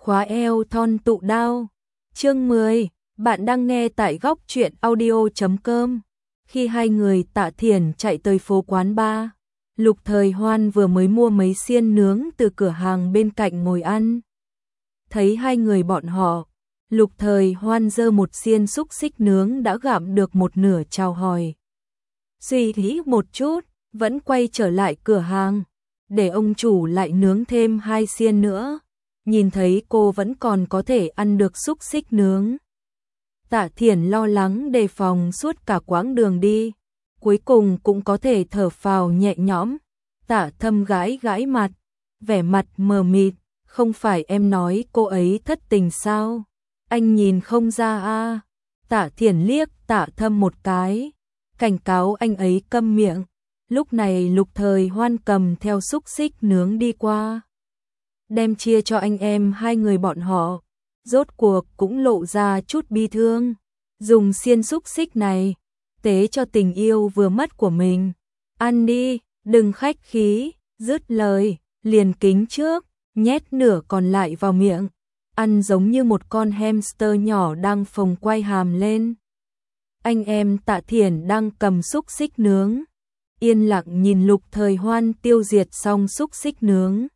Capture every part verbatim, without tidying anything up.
khóa eo thon tụ đao. Chương mười, bạn đang nghe tại góc truyện audio chấm com. Khi hai người Tạ Thiển chạy tới phố quán bar, Lục Thời Hoan vừa mới mua mấy xiên nướng từ cửa hàng bên cạnh ngồi ăn. Thấy hai người bọn họ, Lục Thời Hoan giơ một xiên xúc xích nướng đã gặm được một nửa chào hỏi. Suy nghĩ một chút, vẫn quay trở lại cửa hàng, để ông chủ lại nướng thêm hai xiên nữa. Nhìn thấy cô vẫn còn có thể ăn được xúc xích nướng, Tạ Thiển lo lắng đề phòng suốt cả quãng đường đi, cuối cùng cũng có thể thở phào nhẹ nhõm. Tạ Thâm gãi gãi mặt, vẻ mặt mờ mịt, không phải em nói cô ấy thất tình sao? Anh nhìn không ra à? Tạ Thiển liếc Tạ Thâm một cái, cảnh cáo anh ấy câm miệng. Lúc này Lục Thời Hoan cầm theo xúc xích nướng đi qua, đem chia cho anh em hai người bọn họ, rốt cuộc cũng lộ ra chút bi thương. Dùng xiên xúc xích này tế cho tình yêu vừa mất của mình. Ăn đi, đừng khách khí. Dứt lời, liền kính trước, nhét nửa còn lại vào miệng, ăn giống như một con hamster nhỏ đang phồng quay hàm lên. Anh em Tạ Thiển đang cầm xúc xích nướng, yên lặng nhìn Lục Thời Hoan tiêu diệt xong xúc xích nướng.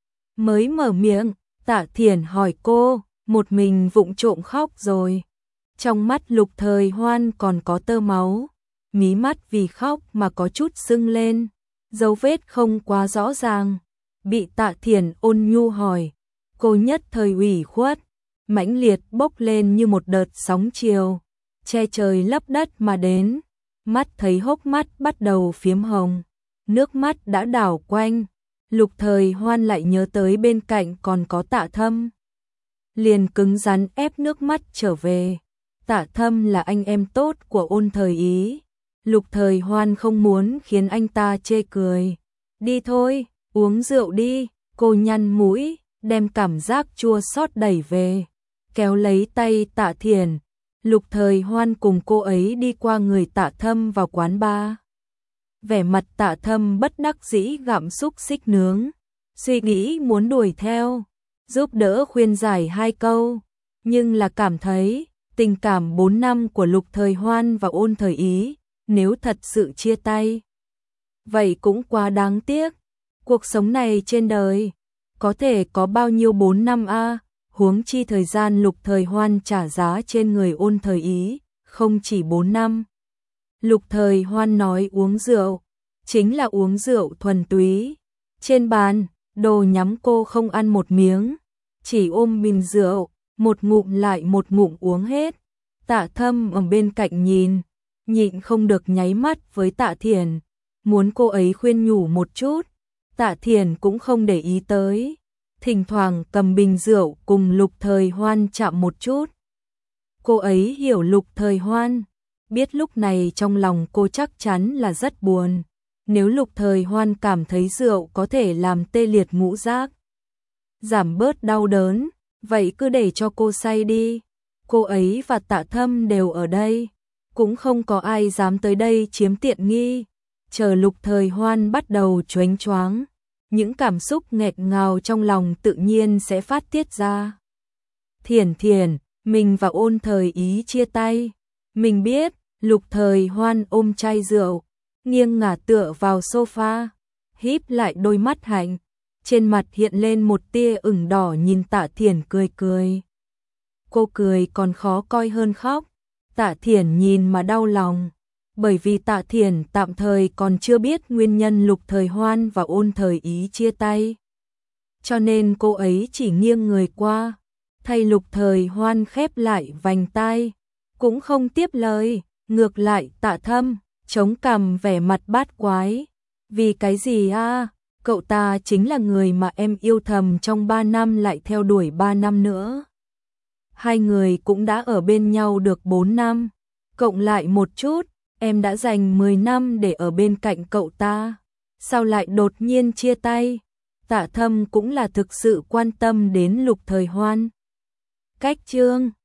Mới mở miệng, Tạ Thiển hỏi cô, một mình vụng trộm khóc rồi. Trong mắt Lục Thời Hoan còn có tơ máu, mí mắt vì khóc mà có chút sưng lên, dấu vết không quá rõ ràng. Bị Tạ Thiển ôn nhu hỏi, cô nhất thời ủy khuất, mãnh liệt bốc lên như một đợt sóng chiều, che trời lấp đất mà đến. Mắt thấy hốc mắt bắt đầu phiếm hồng, nước mắt đã đảo quanh. Lục Thời Hoan lại nhớ tới bên cạnh còn có Tạ Thâm, liền cứng rắn ép nước mắt trở về. Tạ Thâm là anh em tốt của Ôn Thời Ý, Lục Thời Hoan không muốn khiến anh ta chê cười. Đi thôi, uống rượu đi. Cô nhăn mũi, đem cảm giác chua xót đẩy về, kéo lấy tay Tạ Thiển. Lục Thời Hoan cùng cô ấy đi qua người Tạ Thâm vào quán bar. Vẻ mặt Tạ Thâm bất đắc dĩ gặm xúc xích nướng, suy nghĩ muốn đuổi theo, giúp đỡ khuyên giải hai câu, nhưng là cảm thấy tình cảm bốn năm của Lục Thời Hoan và Ôn Thời Ý, nếu thật sự chia tay, vậy cũng quá đáng tiếc. Cuộc sống này trên đời, có thể có bao nhiêu bốn năm a, huống chi thời gian Lục Thời Hoan trả giá trên người Ôn Thời Ý, không chỉ bốn năm. Lục Thời Hoan nói uống rượu, chính là uống rượu thuần túy. Trên bàn, đồ nhắm cô không ăn một miếng, chỉ ôm bình rượu, một ngụm lại một ngụm uống hết. Tạ Thâm ở bên cạnh nhìn, nhịn không được nháy mắt với Tạ Thiển, muốn cô ấy khuyên nhủ một chút. Tạ Thiển cũng không để ý tới, thỉnh thoảng cầm bình rượu cùng Lục Thời Hoan chạm một chút. Cô ấy hiểu Lục Thời Hoan, biết lúc này trong lòng cô chắc chắn là rất buồn. Nếu Lục Thời Hoan cảm thấy rượu có thể làm tê liệt ngũ giác, giảm bớt đau đớn, vậy cứ để cho cô say đi. Cô ấy và Tạ Thâm đều ở đây, cũng không có ai dám tới đây chiếm tiện nghi. Chờ Lục Thời Hoan bắt đầu choáng choáng, những cảm xúc nghẹt ngào trong lòng tự nhiên sẽ phát tiết ra. Thiển Thiển, mình và Ôn Thời Ý chia tay. Mình biết. Lục Thời Hoan ôm chai rượu, nghiêng ngả tựa vào sofa, híp lại đôi mắt hạnh, trên mặt hiện lên một tia ửng đỏ nhìn Tạ Thiển cười cười. Cô cười còn khó coi hơn khóc. Tạ Thiển nhìn mà đau lòng, bởi vì Tạ Thiển tạm thời còn chưa biết nguyên nhân Lục Thời Hoan và Ôn Thời Ý chia tay. Cho nên cô ấy chỉ nghiêng người qua, thay Lục Thời Hoan khép lại vành tai, cũng không tiếp lời. Ngược lại Tạ Thâm, chống cằm vẻ mặt bát quái. Vì cái gì a? Cậu ta chính là người mà em yêu thầm trong ba năm lại theo đuổi ba năm nữa. Hai người cũng đã ở bên nhau được bốn năm. Cộng lại một chút, em đã dành mười năm để ở bên cạnh cậu ta. Sao lại đột nhiên chia tay? Tạ Thâm cũng là thực sự quan tâm đến Lục Thời Hoan. Cách chương